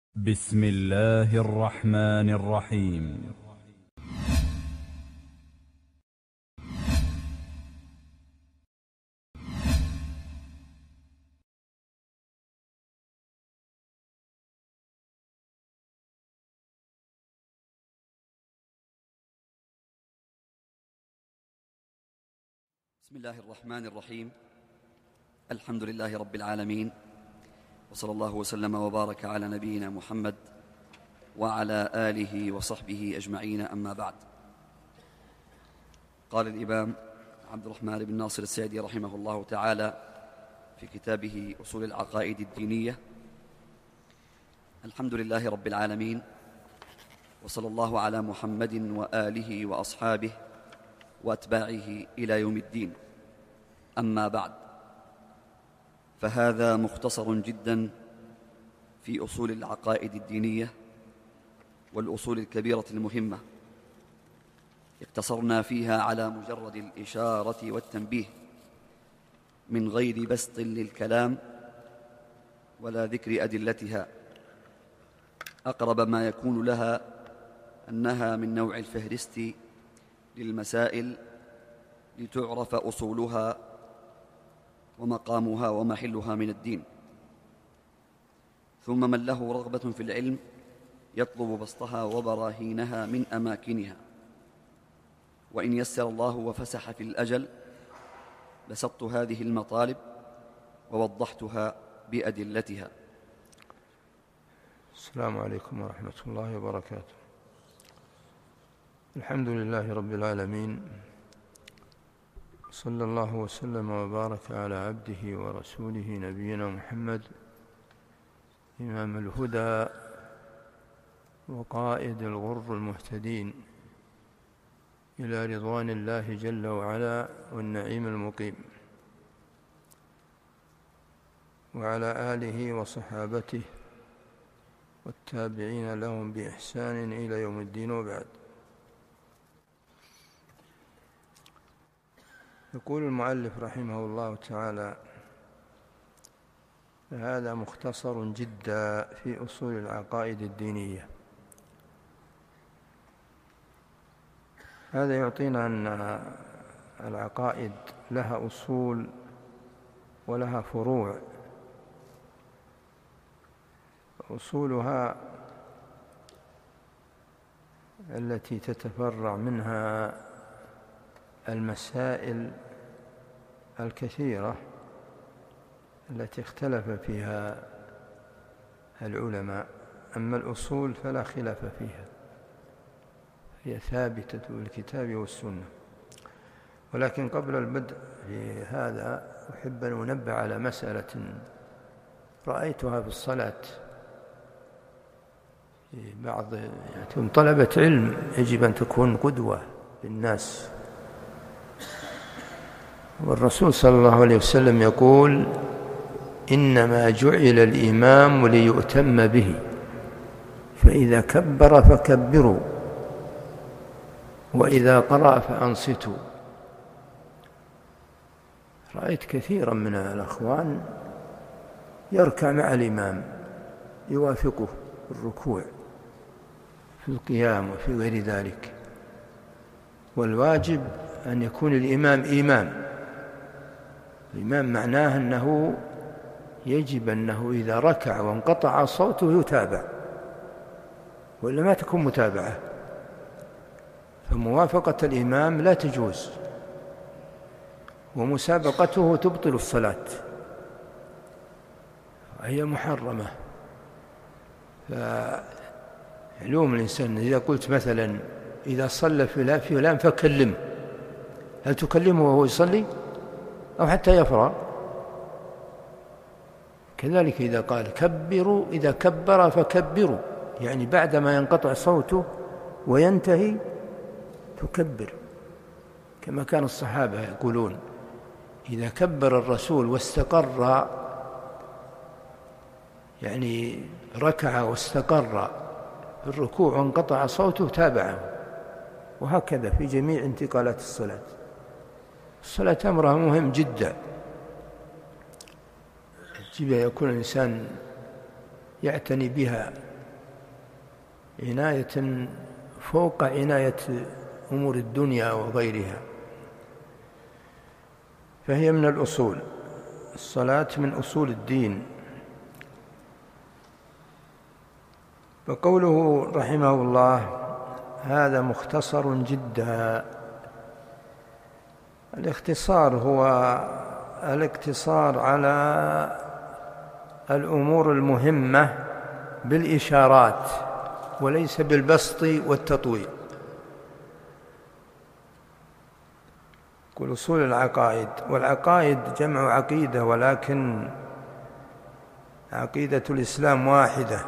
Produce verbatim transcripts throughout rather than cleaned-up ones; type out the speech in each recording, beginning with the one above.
بسم الله الرحمن الرحيم. بسم الله الرحمن الرحيم. الحمد لله رب العالمين، وصلى الله وسلم وبارك على نبينا محمد وعلى آله وصحبه أجمعين، أما بعد. قال الإمام عبد الرحمن بن ناصر السعدي رحمه الله تعالى في كتابه أصول العقائد الدينية: الحمد لله رب العالمين، وصلى الله على محمد وآله وأصحابه وأتباعه إلى يوم الدين، أما بعد. فهذا مختصر جدا في أصول العقائد الدينية والأصول الكبيرة المهمة، اقتصرنا فيها على مجرد الإشارة والتنبيه من غير بسط للكلام ولا ذكر أدلتها. أقرب ما يكون لها أنها من نوع الفهرست للمسائل لتعرف أصولها ومقامها ومحلها من الدين. ثم من له رغبة في العلم يطلب بسطها وبراهينها من أماكنها، وإن يسر الله وفسح في الأجل بسطت هذه المطالب ووضحتها بأدلتها. السلام عليكم ورحمة الله وبركاته. الحمد لله رب العالمين، صلى الله وسلم وبارك على عبده ورسوله نبينا محمد، إمام الهدى وقائد الغر المهتدين إلى رضوان الله جل وعلا والنعيم المقيم، وعلى آله وصحابته والتابعين لهم بإحسان إلى يوم الدين، وبعد. يقول المؤلف رحمه الله تعالى: هذا مختصر جدا في أصول العقائد الدينية. هذا يعطينا أن العقائد لها أصول ولها فروع. أصولها التي تتفرع منها المسائل الكثيرة التي اختلف فيها العلماء، أما الأصول فلا خلاف فيها، هي ثابتة بالكتاب والسنة. ولكن قبل البدء في هذا أحب أن أنبه على مسألة رأيتها في الصلاة في بعض يعني طلبة علم، يجب أن تكون قدوة للناس. والرسول صلى الله عليه وسلم يقول: إنما جعل الإمام ليؤتم به، فإذا كبر فكبروا، وإذا قرأ فأنصتوا. رأيت كثيرا من الأخوان يركع مع الإمام، يوافقه في الركوع في القيام وفي غير ذلك. والواجب أن يكون الإمام إمام. الإمام معناه أنه يجب أنه إذا ركع وانقطع صوته يتابع، وإلا ما تكون متابعة. فموافقة الإمام لا تجوز، ومسابقته تبطل الصلاة، وهي محرمة. فعلوم الإنسان إذا قلت مثلا إذا صلى فلان فكلمه، هل تكلمه وهو يصلي أو حتى يفرغ؟ كذلك إذا قال كبروا، إذا كبر فكبروا، يعني بعدما ينقطع صوته وينتهي تكبر، كما كان الصحابة يقولون: إذا كبر الرسول واستقر، يعني ركع واستقر في الركوع وانقطع صوته تابعه. وهكذا في جميع انتقالات الصلاة. الصلاة أمرها مهم جدا، يجب أن يكون الإنسان يعتني بها عناية فوق عناية أمور الدنيا وغيرها، فهي من الأصول. الصلاة من أصول الدين. فقوله رحمه الله هذا مختصر جدا. الاختصار هو الاقتصار على الأمور المهمة بالإشارات وليس بالبسط والتطويل. كل أصول العقائد، والعقائد جمع عقيدة، ولكن عقيدة الإسلام واحدة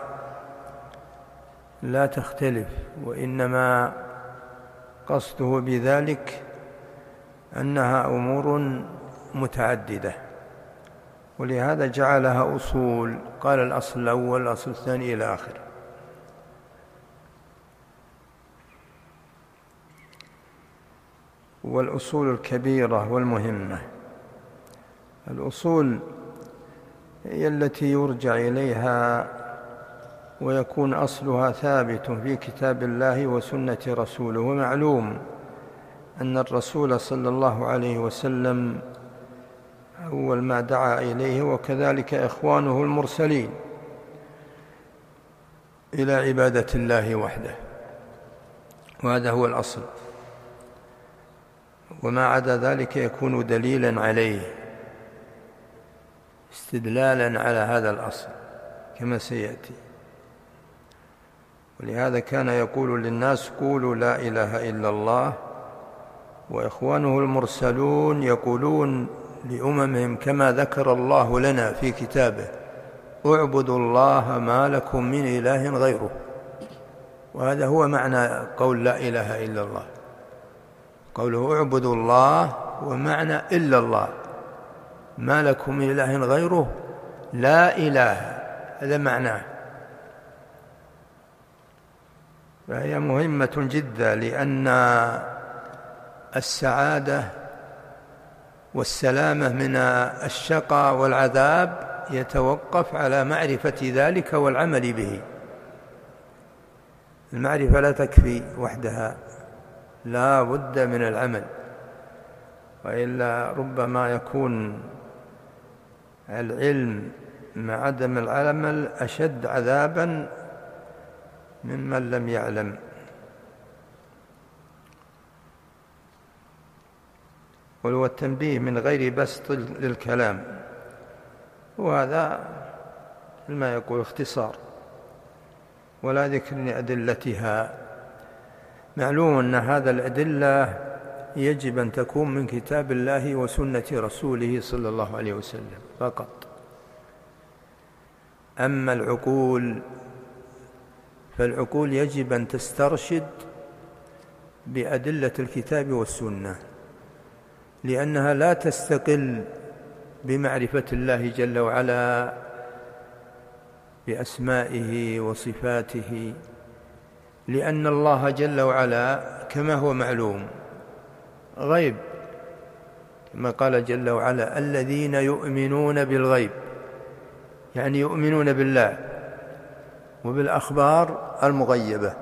لا تختلف، وإنما قصده بذلك أنها أمور متعددة، ولهذا جعلها أصول. قال الأصل الأول، الأصل الثاني، إلى آخره. والأصول الكبيرة والمهمة. الأصول هي التي يرجع إليها ويكون أصلها ثابت في كتاب الله وسنة رسوله. ومعلوم أن الرسول صلى الله عليه وسلم أول ما دعا إليه، وكذلك إخوانه المرسلين، إلى عبادة الله وحده، وهذا هو الأصل، وما عدا ذلك يكون دليلا عليه، استدلالا على هذا الأصل كما سيأتي. ولهذا كان يقول للناس قولوا لا إله إلا الله، وإخوانه المرسلون يقولون لأممهم كما ذكر الله لنا في كتابه اعبدوا الله ما لكم من إله غيره. وهذا هو معنى قول لا إله إلا الله، قوله اعبدوا الله ومعنى إلا الله، ما لكم من إله غيره، لا إله، هذا معناه. فهي مهمة جدا، لأن السعادة والسلامة من الشقاء والعذاب يتوقف على معرفة ذلك والعمل به. المعرفة لا تكفي وحدها، لا بد من العمل، وإلا ربما يكون العلم مع عدم العمل أشد عذابا ممن لم يعلم. وهو التنبيه من غير بسط للكلام، وهذا ما يقول اختصار ولا ذكر لأدلتها. معلوم أن هذا الأدلة يجب أن تكون من كتاب الله وسنة رسوله صلى الله عليه وسلم فقط. أما العقول فالعقول يجب أن تسترشد بأدلة الكتاب والسنة، لأنها لا تستقل بمعرفة الله جل وعلا بأسمائه وصفاته، لأن الله جل وعلا كما هو معلوم غيب، كما قال جل وعلا الذين يؤمنون بالغيب، يعني يؤمنون بالله وبالأخبار المغيبة،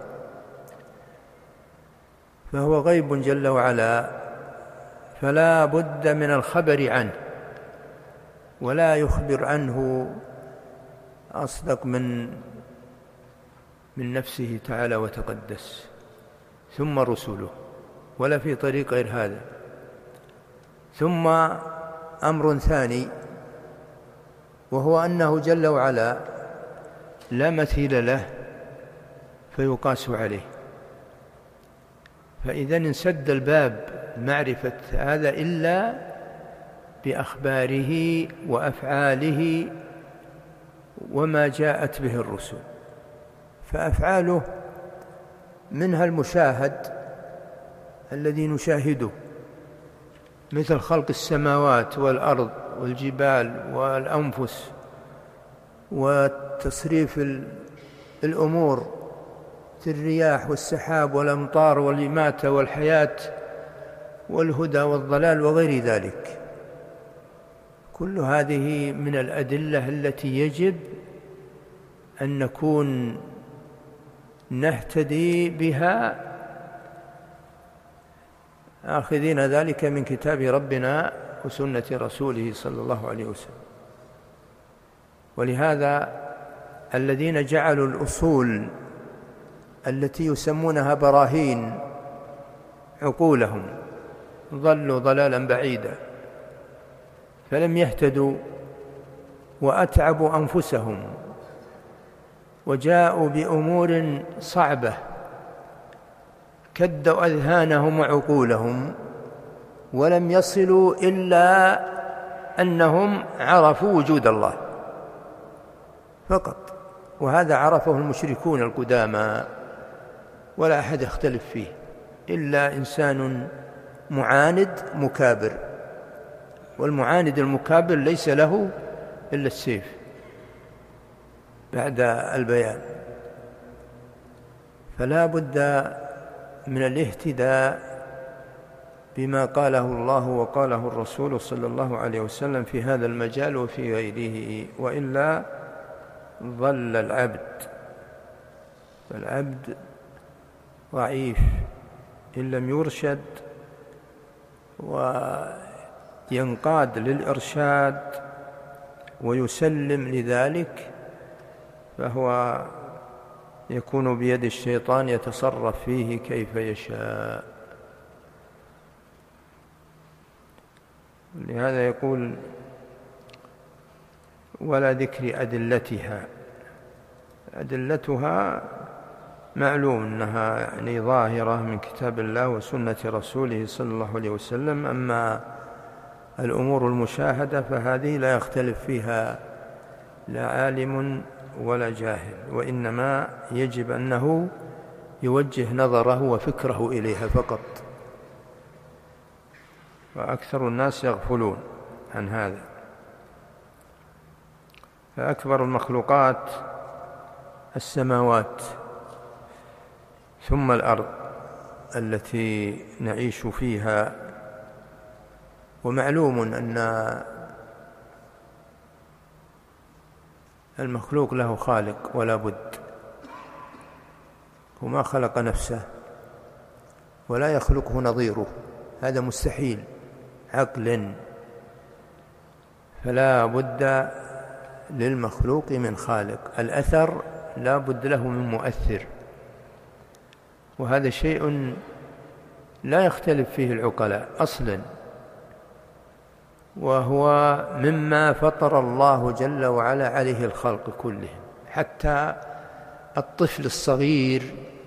فهو غيب جل وعلا، فلا بد من الخبر عنه، ولا يخبر عنه أصدق من من نفسه تعالى وتقدس، ثم رسله، ولا في طريق غير هذا. ثم أمر ثاني، وهو أنه جل وعلا لا مثيل له فيقاس عليه، فإذا انسد الباب معرفة هذا إلا بأخباره وأفعاله وما جاءت به الرسل. فأفعاله منها المشاهد الذي نشاهده، مثل خلق السماوات والأرض والجبال والأنفس وتصريف الأمور، الرياح والسحاب والأمطار والإماتة والحياة والهدى والضلال وغير ذلك. كل هذه من الأدلة التي يجب أن نكون نهتدي بها آخذين ذلك من كتاب ربنا وسنة رسوله صلى الله عليه وسلم. ولهذا الذين جعلوا الأصول التي يسمونها براهين عقولهم ضلوا ضلالا بعيدا، فلم يهتدوا وأتعبوا أنفسهم وجاءوا بأمور صعبة كدوا أذهانهم وعقولهم، ولم يصلوا إلا أنهم عرفوا وجود الله فقط، وهذا عرفه المشركون القدامى ولا أحد يختلف فيه إلا إنسان معاند مكابر، والمعاند المكابر ليس له إلا السيف بعد البيان. فلا بد من الاهتداء بما قاله الله وقاله الرسول صلى الله عليه وسلم في هذا المجال وفي غيره، وإلا ضل العبد. فالعبد ضعيف إن لم يرشد وينقاد للإرشاد ويسلم لذلك، فهو يكون بيد الشيطان يتصرف فيه كيف يشاء. لهذا يقول ولا ذكر أدلتها. أدلتها معلوم أنها يعني ظاهرة من كتاب الله وسنة رسوله صلى الله عليه وسلم. أما الأمور المشاهدة فهذه لا يختلف فيها لا عالم ولا جاهل، وإنما يجب أنه يوجه نظره وفكره إليها فقط، وأكثر الناس يغفلون عن هذا. فأكبر المخلوقات السماوات ثم الأرض التي نعيش فيها. ومعلوم أن المخلوق له خالق ولا بد، وما خلق نفسه ولا يخلقه نظيره، هذا مستحيل عقلا. فلا بد للمخلوق من خالق. الأثر لا بد له من مؤثر، وهذا شيء لا يختلف فيه العقلاء أصلا، وهو مما فطر الله جل وعلا عليه الخلق كلهم. حتى الطفل الصغير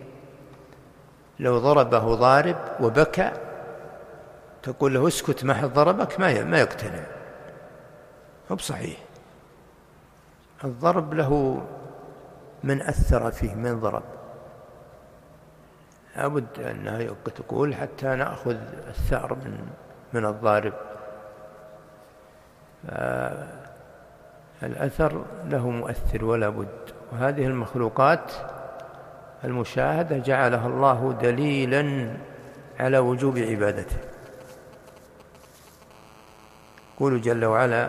لو ضربه ضارب وبكى تقول له اسكت ما حد ضربك ما يقتنع، هو بصحيح. الضرب له من أثر فيه من ضرب، لابد أنها تقول حتى نأخذ الثأر من من الضارب. الأثر له مؤثر ولا بد. وهذه المخلوقات المشاهدة جعلها الله دليلا على وجوب عبادته. يقول جل وعلا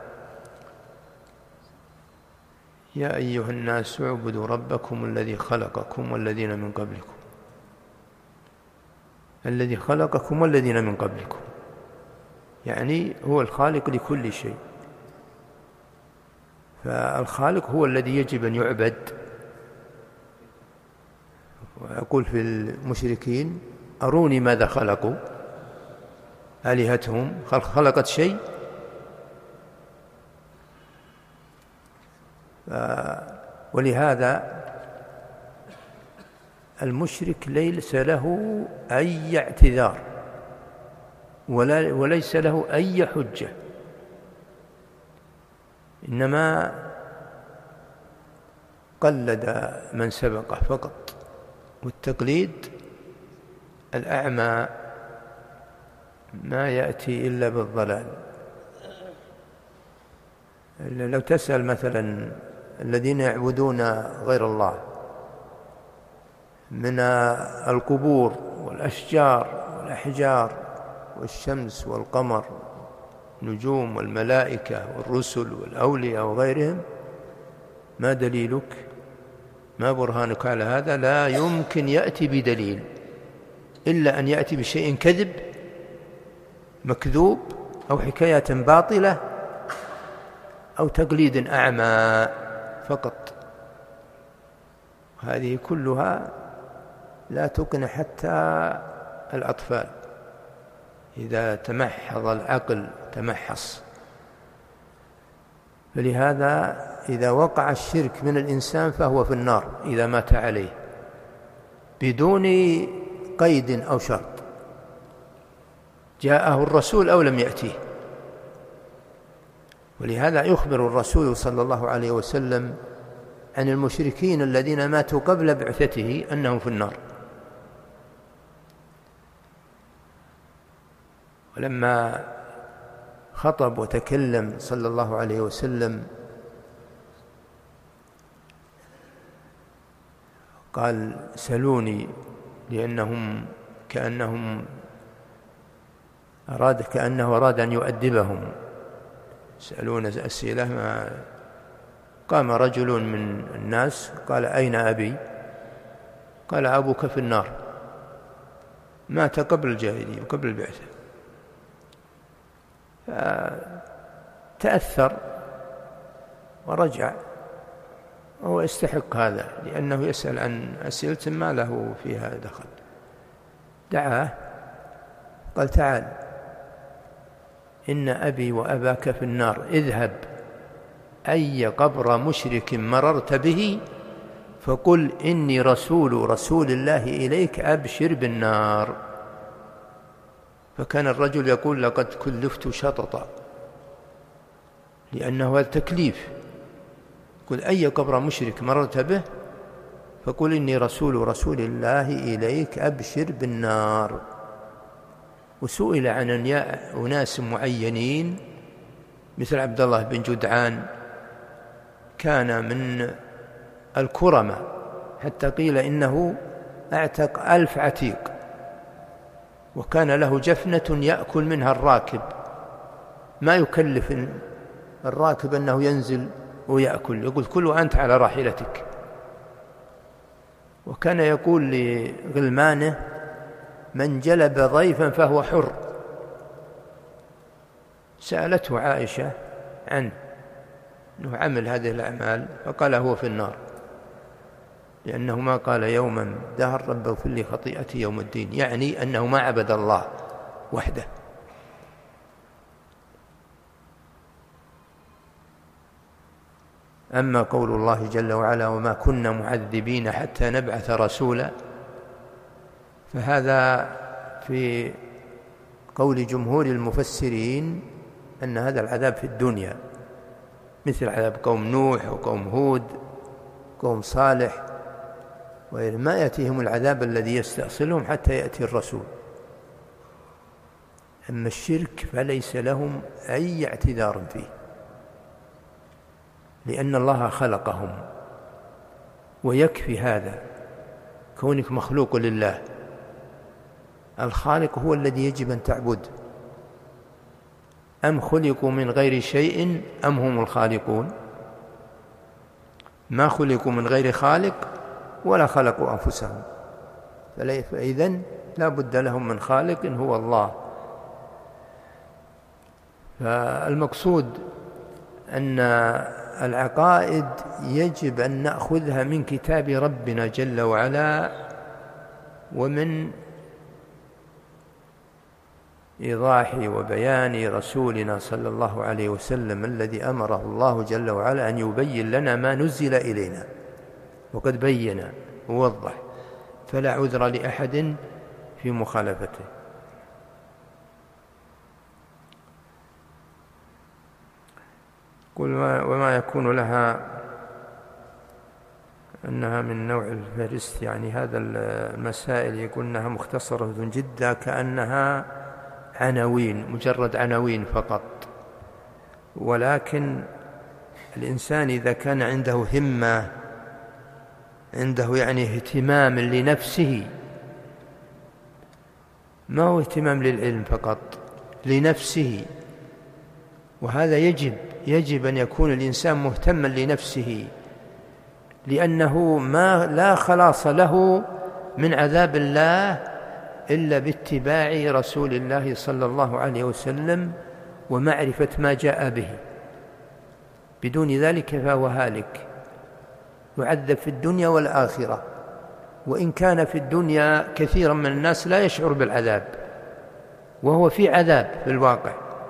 يا أيها الناس اعبدوا ربكم الذي خلقكم والذين من قبلكم. الذي خلقكم والذين من قبلكم يعني هو الخالق لكل شيء. فالخالق هو الذي يجب أن يعبد. ويقول في المشركين أروني ماذا خلقوا، آلهتهم خلقت شيء؟ ولهذا المشرك ليس له أي اعتذار ولا وليس له أي حجة، إنما قلد من سبقه فقط. والتقليد الأعمى ما يأتي إلا بالضلال. لو تسأل مثلا الذين يعبدون غير الله من القبور والأشجار والأحجار والشمس والقمر والنجوم والملائكة والرسل والأولياء وغيرهم، ما دليلك؟ ما برهانك على هذا؟ لا يمكن يأتي بدليل إلا أن يأتي بشيء كذب مكذوب أو حكاية باطلة أو تقليد أعمى فقط. هذه كلها لا تقنع حتى الأطفال. إذا تمحض العقل تمحص. فلهذا إذا وقع الشرك من الإنسان فهو في النار إذا مات عليه بدون قيد أو شرط، جاءه الرسول أو لم يأتيه. ولهذا يخبر الرسول صلى الله عليه وسلم عن المشركين الذين ماتوا قبل بعثته أنهم في النار. ولما خطب وتكلم صلى الله عليه وسلم قال سلوني، لأنهم كأنهم أراد كأنه أراد أن يؤدبهم، سألون أسئلة. ما قام رجل من الناس قال أين أبي؟ قال أبوك في النار، مات قبل الجاهلية وقبل البعثة. تأثر ورجع، وهو يستحق هذا لأنه يسأل عن أسئلة ما له فيها دخل. دعاه قال تعال إن أبي وأباك في النار، اذهب أي قبر مشرك مررت به فقل إني رسول رسول الله إليك أبشر بالنار. فكان الرجل يقول لقد كلفت شططا، لأنه التكليف. قل أي قبر مشرك مررت به فقل إني رسول رسول الله إليك أبشر بالنار. وسئل عن أناس معينين مثل عبد الله بن جدعان، كان من الكرمة حتى قيل إنه أعتق ألف عتيق، وكان له جفنة يأكل منها الراكب، ما يكلف الراكب أنه ينزل ويأكل، يقول كل وأنت على راحلتك. وكان يقول لغلمانه من جلب ضيفا فهو حر. سألته عائشة عنه أنه عمل هذه الأعمال فقال هو في النار، لأنه ما قال يوما دهر رب اغفر لي خطيئتي يوم الدين، يعني أنه ما عبد الله وحده. أما قول الله جل وعلا وما كنا معذبين حتى نبعث رسولا، فهذا في قول جمهور المفسرين أن هذا العذاب في الدنيا، مثل عذاب قوم نوح وقوم هود قوم صالح، وما يأتيهم العذاب الذي يستأصلهم حتى يأتي الرسول. أما الشرك فليس لهم أي اعتذار فيه، لأن الله خلقهم، ويكفي هذا كونك مخلوق لله. الخالق هو الذي يجب أن تعبد. أم خلقوا من غير شيء أم هم الخالقون؟ ما خلقوا من غير خالق ولا خلقوا أنفسهم، فإذن لا بد لهم من خالق هو الله. فالمقصود أن العقائد يجب أن نأخذها من كتاب ربنا جل وعلا ومن إيضاح وبيان رسولنا صلى الله عليه وسلم الذي أمره الله جل وعلا أن يبين لنا ما نزل إلينا، وقد بين ووضح، فلا عذر لأحد في مخالفته. قل وما يكون لها أنها من نوع الفهرست، يعني هذا المسائل يقول أنها مختصرة جدا كأنها عناوين، مجرد عناوين فقط. ولكن الإنسان إذا كان عنده همة، عنده يعني اهتمام لنفسه، ما هو اهتمام للعلم فقط، لنفسه. وهذا يجب يجب أن يكون الإنسان مهتما لنفسه، لأنه ما لا خلاص له من عذاب الله إلا باتباع رسول الله صلى الله عليه وسلم ومعرفة ما جاء به، بدون ذلك فهو هالك، يعذب في الدنيا والآخرة. وإن كان في الدنيا كثيرا من الناس لا يشعر بالعذاب، وهو في عذاب في الواقع،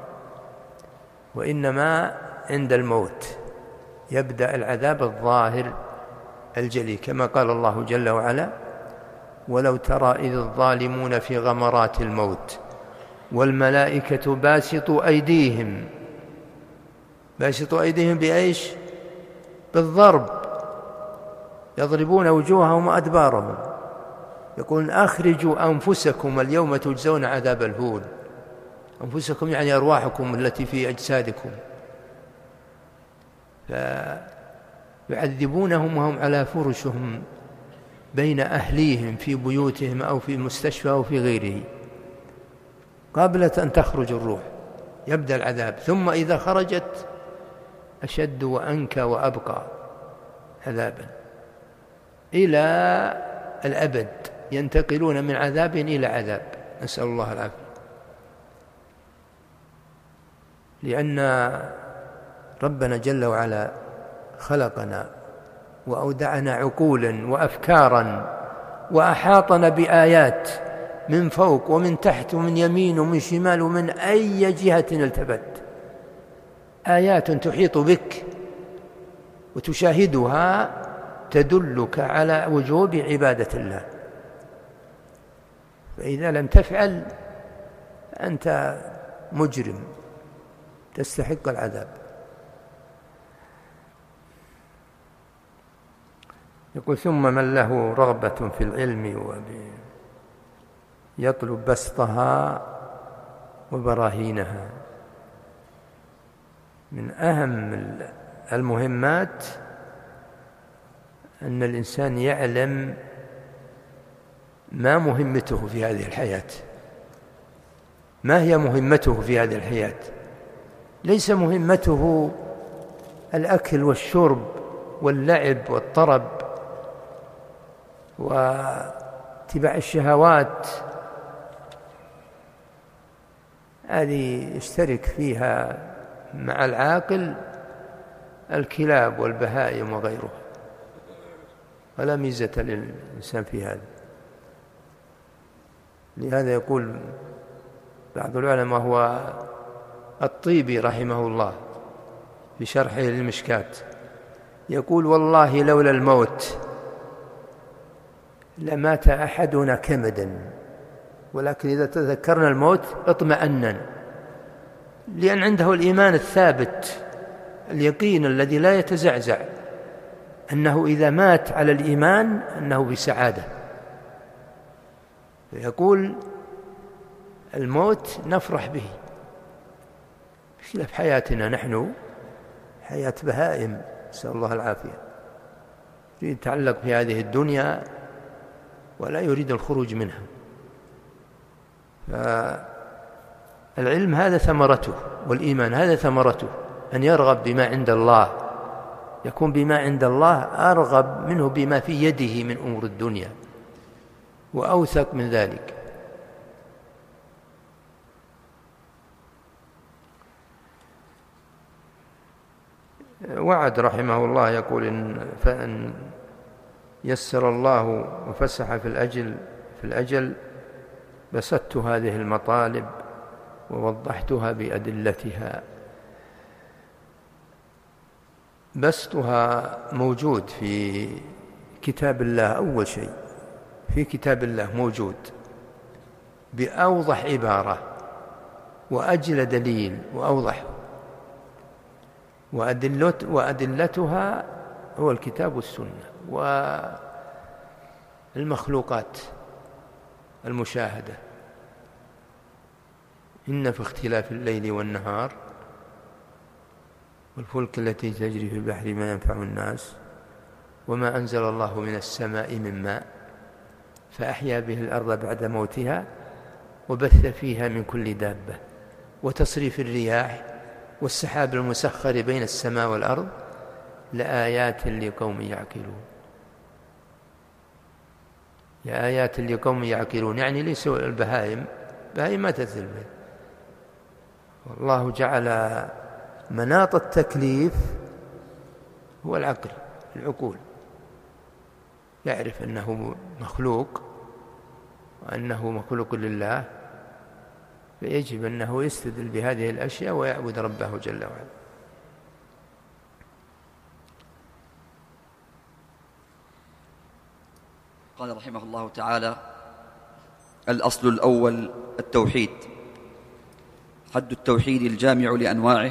وإنما عند الموت يبدأ العذاب الظاهر الجلي، كما قال الله جل وعلا: ولو ترى إذ الظالمون في غمرات الموت والملائكة باسطوا أيديهم. باسطوا أيديهم بإيش؟ بالضرب، يضربون وجوههم وأدبارهم، يقولون: أخرجوا أنفسكم اليوم تجزون عذاب الهون. أنفسكم يعني أرواحكم التي في أجسادكم، فيعذبونهم وهم على فرشهم بين أهليهم في بيوتهم أو في المستشفى أو في غيره، قبل أن تخرج الروح يبدأ العذاب، ثم إذا خرجت أشد وأنكى وأبقى عذابا إلى الأبد، ينتقلون من عذاب إلى عذاب، نسأل الله العافية. لأن ربنا جل وعلا خلقنا وأودعنا عقولا وأفكارا وأحاطنا بآيات من فوق ومن تحت ومن يمين ومن شمال ومن أي جهة التفت، آيات تحيط بك وتشاهدها تدلك على وجوب عبادة الله، فإذا لم تفعل أنت مجرم تستحق العذاب. يقول: ثم من له رغبة في العلم يطلب بسطها وبراهينها. من أهم المهمات أن الإنسان يعلم ما مهمته في هذه الحياة، ما هي مهمته في هذه الحياة. ليس مهمته الأكل والشرب واللعب والطرب واتباع الشهوات، هذه يشترك فيها مع العاقل الكلاب والبهائم وغيرها، ولا ميزة للإنسان في هذا. لهذا يقول بعض العلماء هو الطيبي رحمه الله في شرحه للمشكاة، يقول: والله لولا الموت لمات أحدنا كمدا، ولكن إذا تذكرنا الموت اطمأننا، لأن عنده الإيمان الثابت اليقين الذي لا يتزعزع، أنه إذا مات على الإيمان أنه بسعادة. يقول: الموت نفرح به، خلاف حياتنا نحن حياة بهائم، نسأل الله العافية، يريد يتعلق في هذه الدنيا ولا يريد الخروج منها. فالعلم هذا ثمرته، والإيمان هذا ثمرته، أن يرغب بما عند الله، يكون بما عند الله أرغب منه بما في يده من أمور الدنيا وأوثق من ذلك. وعد رحمه الله يقول: إن فإن يسر الله وفسح في الأجل في الأجل بسطت هذه المطالب ووضحتها بأدلتها. بسطها موجود في كتاب الله، أول شيء في كتاب الله موجود بأوضح عبارة وأجل دليل وأوضح، وأدلتها هو الكتاب والسنة والمخلوقات المشاهدة. إن في اختلاف الليل والنهار والفلك التي تجري في البحر ما ينفع الناس وما أنزل الله من السماء من ماء فأحيا به الأرض بعد موتها وبث فيها من كل دابة وتصريف الرياح والسحاب المسخر بين السماء والأرض لآيات لقوم يعقلون. لآيات لقوم يعقلون يعني ليسوا البهائم، بهائم ما تثل به. والله جعل مناط التكليف هو العقل، العقول، يعرف أنه مخلوق وأنه مخلوق لله، فيجب أنه يستدل بهذه الأشياء ويعبد ربه جل وعلا. قال رحمه الله تعالى: الأصل الأول التوحيد. حد التوحيد الجامع لأنواعه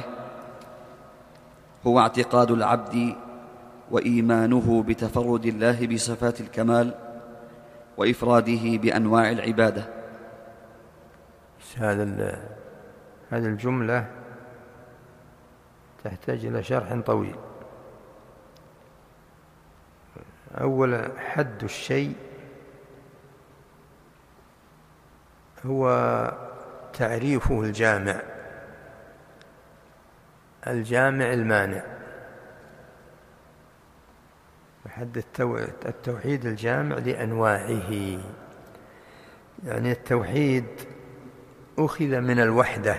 هو اعتقاد العبد وإيمانه بتفرد الله بصفات الكمال وإفراده بأنواع العبادة. هذا هذه الجملة تحتاج إلى شرح طويل. أولا، حد الشيء هو تعريفه الجامع، الجامع المانع. حد التوحيد الجامع لأنواعه، يعني التوحيد أخذ من الوحدة،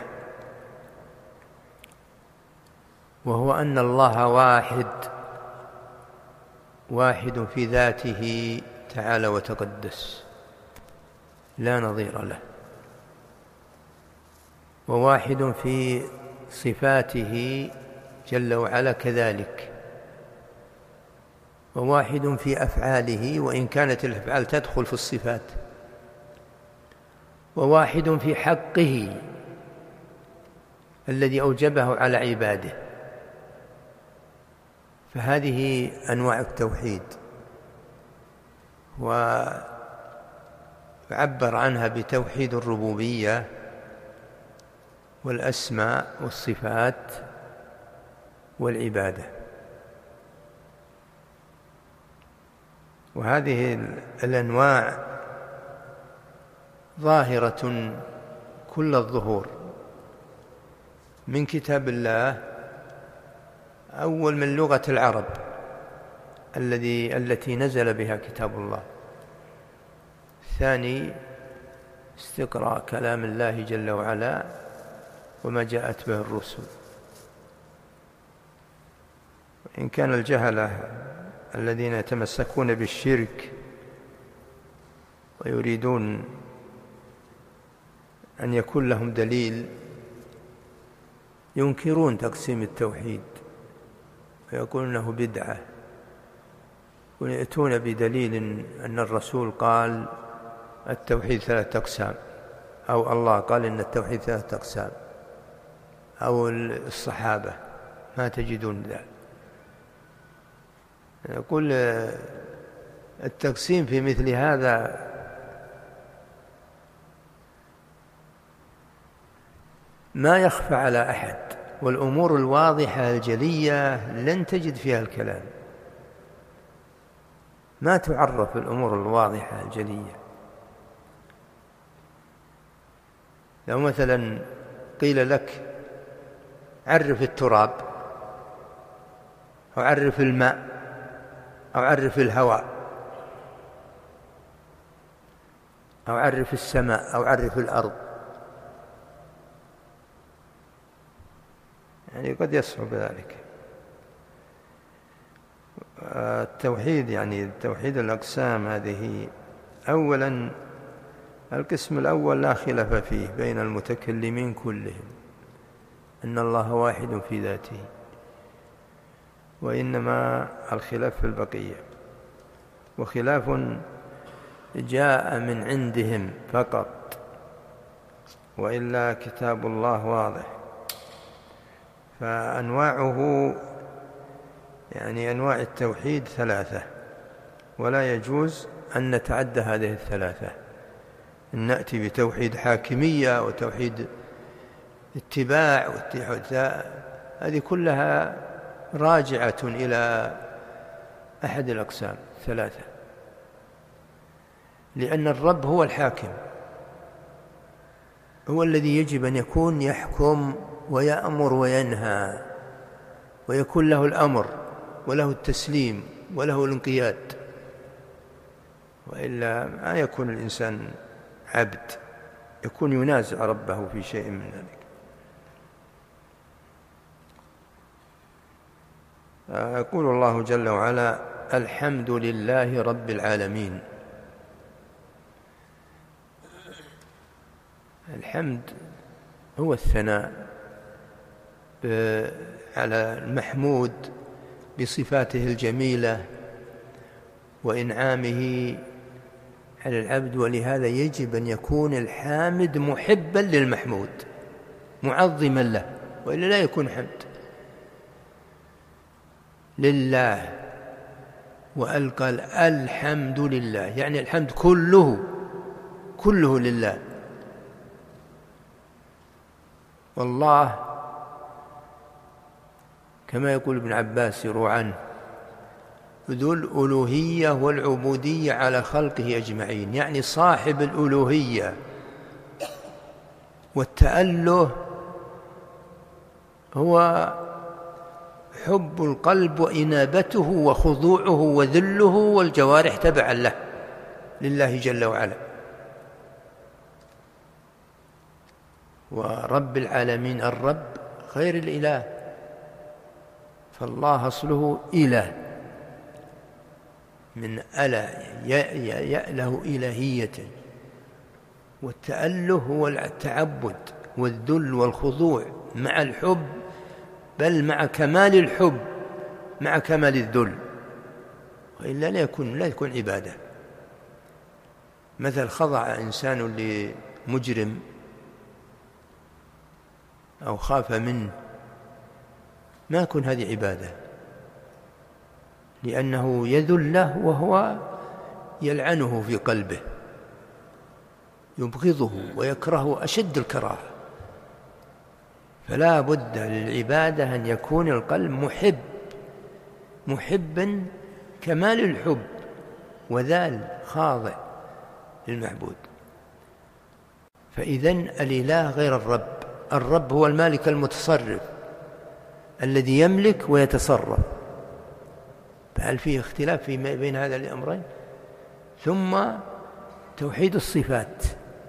وهو أن الله واحد، واحد في ذاته تعالى وتقدس لا نظير له، وواحد في صفاته جل وعلا كذلك، وواحد في أفعاله وإن كانت الأفعال تدخل في الصفات، وواحد في حقه الذي أوجبه على عباده. فهذه أنواع التوحيد، وعبر عنها بتوحيد الربوبية والأسماء والصفات والعبادة. وهذه الأنواع ظاهرة كل الظهور من كتاب الله، أول من لغة العرب الذي التي نزل بها كتاب الله، ثاني استقراء كلام الله جل وعلا وما جاءت به الرسل. إن كان الجهلة الذين يتمسكون بالشرك ويريدون أن يكون لهم دليل ينكرون تقسيم التوحيد ويقولون أنه بدعة، ويأتون بدليل أن الرسول قال التوحيد ثلاثة أقسام، أو الله قال إن التوحيد ثلاثة أقسام، أو الصحابة، ما تجدون ذلك. يقول التقسيم في مثل هذا ما يخفى على أحد، والأمور الواضحة الجلية لن تجد فيها الكلام، ما تعرف الأمور الواضحة الجلية. لو مثلا قيل لك عرف التراب، أو عرف الماء، أو عرف الهواء، أو عرف السماء، أو عرف الأرض، يعني قد يصعب ذلك. التوحيد يعني توحيد الأقسام هذه، أولا القسم الأول لا خلاف فيه بين المتكلمين كلهم، أن الله واحد في ذاته، وإنما الخلاف في البقية، وخلاف جاء من عندهم فقط، وإلا كتاب الله واضح. فأنواعه يعني أنواع التوحيد ثلاثة، ولا يجوز أن نتعدى هذه الثلاثة، أن نأتي بتوحيد حاكمية وتوحيد اتباع وتوحيد، هذه كلها راجعة إلى أحد الأقسام الثلاثة، لأن الرب هو الحاكم، هو الذي يجب أن يكون يحكم ويأمر وينهى، ويكون له الأمر وله التسليم وله الانقياد، وإلا ما يكون الإنسان عبد، يكون ينازع ربه في شيء من ذلك. يقول الله جل وعلا: الحمد لله رب العالمين. الحمد هو الثناء على المحمود بصفاته الجميلة وإنعامه على العبد، ولهذا يجب أن يكون الحامد محبا للمحمود معظما له، وإلا لا يكون حمد لله. وقال الحمد لله، يعني الحمد كله كله لله. والله كما يقول ابن عباس يروى عنه: ذو الألوهية والعبودية على خلقه أجمعين، يعني صاحب الألوهية والتأله هو حب القلب وإنابته وخضوعه وذله والجوارح تبعا له لله جل وعلا. ورب العالمين الرب غير الإله، فالله أصله إله من ألا يأله إلهية، والتأله هو التعبد والذل والخضوع مع الحب، بل مع كمال الحب مع كمال الذل، وإلا لا يكون لا يكون عبادة. مثل خضع إنسان لمجرم أو خاف منه، ما يكون هذه عبادة، لأنه يذله وهو يلعنه في قلبه، يبغضه ويكرهه أشد الكراهة. فلا بد للعبادة أن يكون القلب محب محبا كمال الحب وذال خاضع للمعبود. فإذن الإله غير الرب. الرب هو المالك المتصرف الذي يملك ويتصرف، فهل فيه اختلاف في بين هذا الأمرين؟ ثم توحيد الصفات.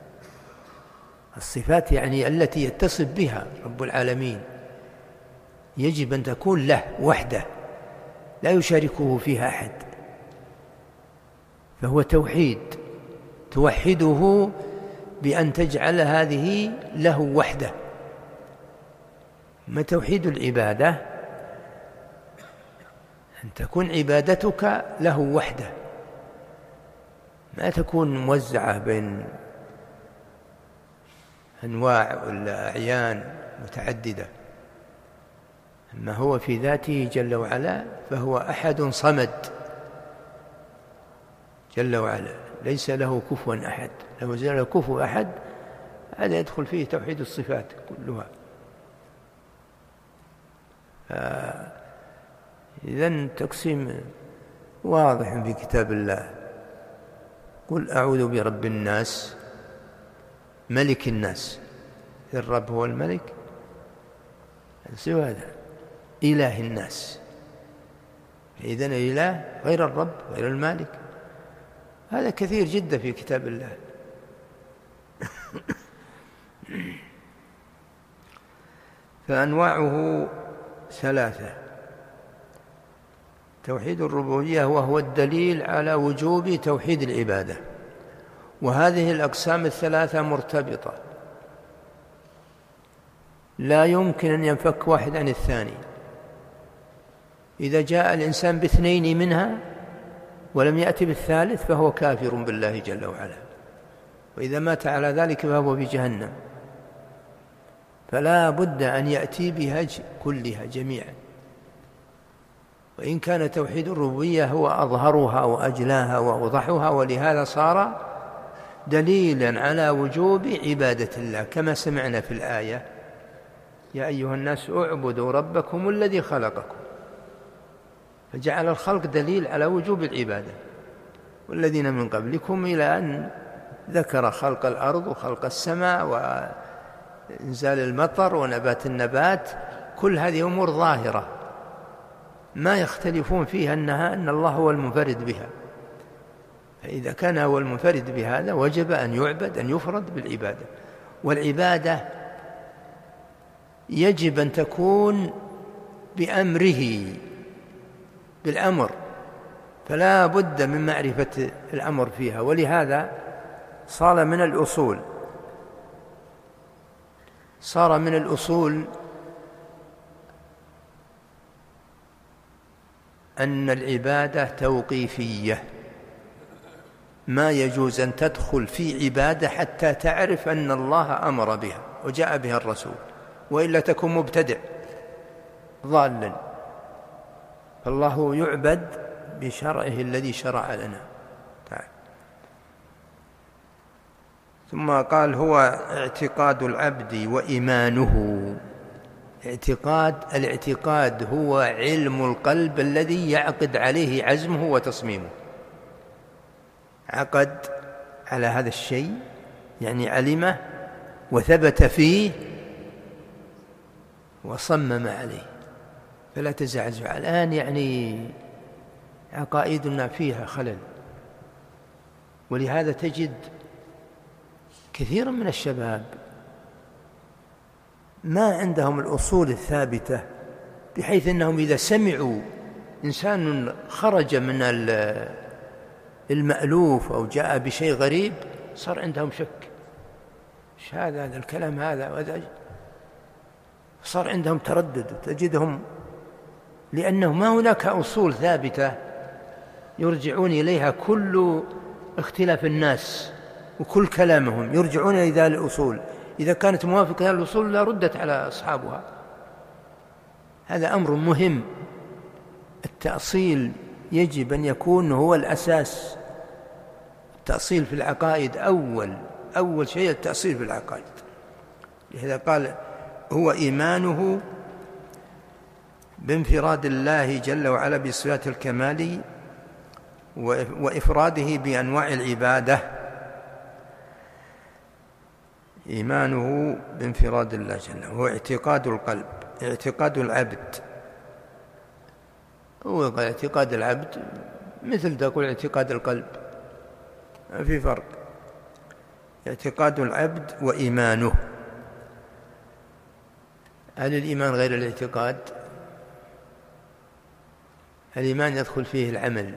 الصفات يعني التي يتصف بها رب العالمين يجب أن تكون له وحده لا يشاركه فيها أحد، فهو توحيد، توحده بأن تجعل هذه له وحده. ما توحيد العبادة؟ أن تكون عبادتك له وحده، ما تكون موزعة بين أنواع ولا أعيان متعددة. أما هو في ذاته جل وعلا فهو أحد صمد جل وعلا، ليس له كفوا أحد. لو زال كفو أحد هذا يدخل فيه توحيد الصفات كلها. إذن تقسيم واضح في كتاب الله: قل أعوذ برب الناس ملك الناس. الرب هو الملك، سوى هذا إله الناس. إذن الإله غير الرب غير المالك، هذا كثير جدا في كتاب الله. فأنواعه ثلاثة: توحيد الربوبية وهو الدليل على وجوب توحيد العبادة، وهذه الأقسام الثلاثة مرتبطة، لا يمكن أن ينفك واحد عن الثاني. إذا جاء الإنسان باثنين منها ولم يأتي بالثالث فهو كافر بالله جل وعلا، وإذا مات على ذلك فهو في جهنم. فلا بد أن يأتي بها كلها جميعا، وإن كان توحيد الربوبية هو أظهرها وأجلاها وأوضحها، ولهذا صار دليلا على وجوب عبادة الله، كما سمعنا في الآية: يا أيها الناس اعبدوا ربكم الذي خلقكم. فجعل الخلق دليل على وجوب العبادة. والذين من قبلكم، إلى أن ذكر خلق الأرض وخلق السماء وإنزال المطر ونبات النبات، كل هذه أمور ظاهرة ما يختلفون فيها أنها أن الله هو المنفرد بها، فإذا كان هو المنفرد بهذا وجب أن يعبد، أن يفرد بالعبادة. والعبادة يجب أن تكون بأمره، بالأمر، فلا بد من معرفة الأمر فيها. ولهذا صار من الأصول صار من الأصول أن العبادة توقيفية، ما يجوز أن تدخل في عبادة حتى تعرف أن الله أمر بها وجاء بها الرسول، وإلا تكون مبتدع ضالا. فالله يعبد بشرعه الذي شرع لنا تعالى. ثم قال هو اعتقاد العبد وإيمانه. اعتقاد الاعتقاد هو علم القلب الذي يعقد عليه عزمه وتصميمه، عقد على هذا الشيء يعني علمه وثبت فيه وصمم عليه، فلا تزعزع. الآن يعني عقائدنا فيها خلل، ولهذا تجد كثيرا من الشباب ما عندهم الأصول الثابتة، بحيث أنهم إذا سمعوا إنسان خرج من المألوف أو جاء بشيء غريب صار عندهم شك، إيش هذا هذا الكلام هذا وهذا، صار عندهم تردد. تجدهم لأنه ما هناك أصول ثابتة يرجعون إليها كل اختلاف الناس وكل كلامهم، يرجعون إلى ذلك الأصول، إذا كانت موافقة للأصول لا ردت على أصحابها. هذا أمر مهم. التأصيل يجب أن يكون هو الأساس. التأصيل في العقائد أول أول شيء التأصيل في العقائد. لهذا قال هو إيمانه بانفراد الله جل وعلا بصفات الكمال وإفراده بأنواع العبادة. إيمانه بانفراد الله جل وعلا هو اعتقاد القلب، اعتقاد العبد. هو قال اعتقاد العبد مثل تقول اعتقاد القلب، ما في فرق. اعتقاد العبد وإيمانه. هل الإيمان غير الاعتقاد؟ الإيمان يدخل فيه العمل،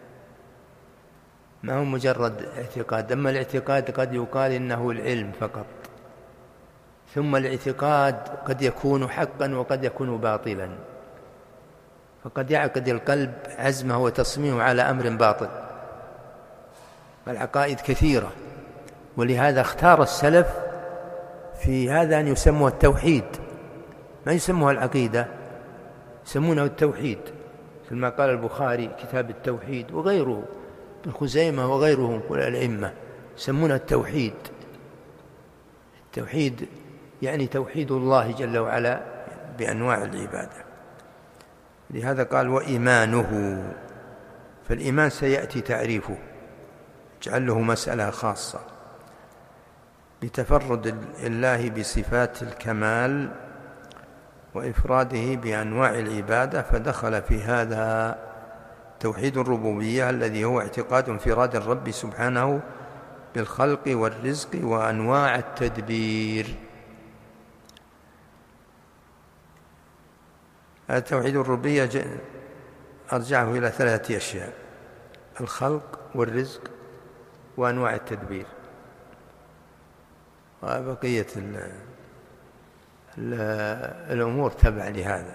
ما هو مجرد اعتقاد. أما الاعتقاد قد يقال إنه العلم فقط، ثم الاعتقاد قد يكون حقا وقد يكون باطلا، فقد يعقد القلب عزمه وتصميمه على أمر باطل. العقائد كثيرة، ولهذا اختار السلف في هذا أن يسموه التوحيد، ما يسموها العقيدة، يسمونه التوحيد، كما قال البخاري كتاب التوحيد، وغيره ابن خزيمة وغيرهم من الأئمة يسمونه التوحيد. التوحيد يعني توحيد الله جل وعلا بأنواع العبادة. لهذا قال وإيمانه، فالإيمان سيأتي تعريفه، اجعل له مسألة خاصة بتفرد الله بصفات الكمال وإفراده بأنواع العبادة، فدخل في هذا توحيد الربوبية الذي هو اعتقاد انفراد الرب سبحانه بالخلق والرزق وأنواع التدبير. توحيد الربوبية أرجعه إلى ثلاثة أشياء: الخلق والرزق وأنواع التدبير، وبقية الأمور تبع لهذا.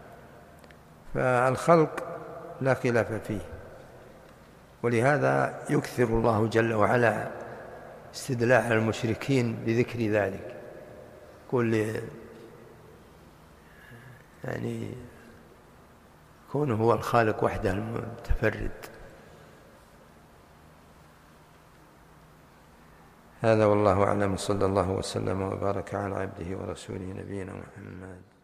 فالخلق لا خلاف فيه، ولهذا يكثر الله جل وعلا استدلاع المشركين بذكر ذلك. كل يعني كونه هو الخالق وحده المتفرد. هذا والله أعلم، صلى الله وسلم وبارك على عبده ورسوله نبينا محمد.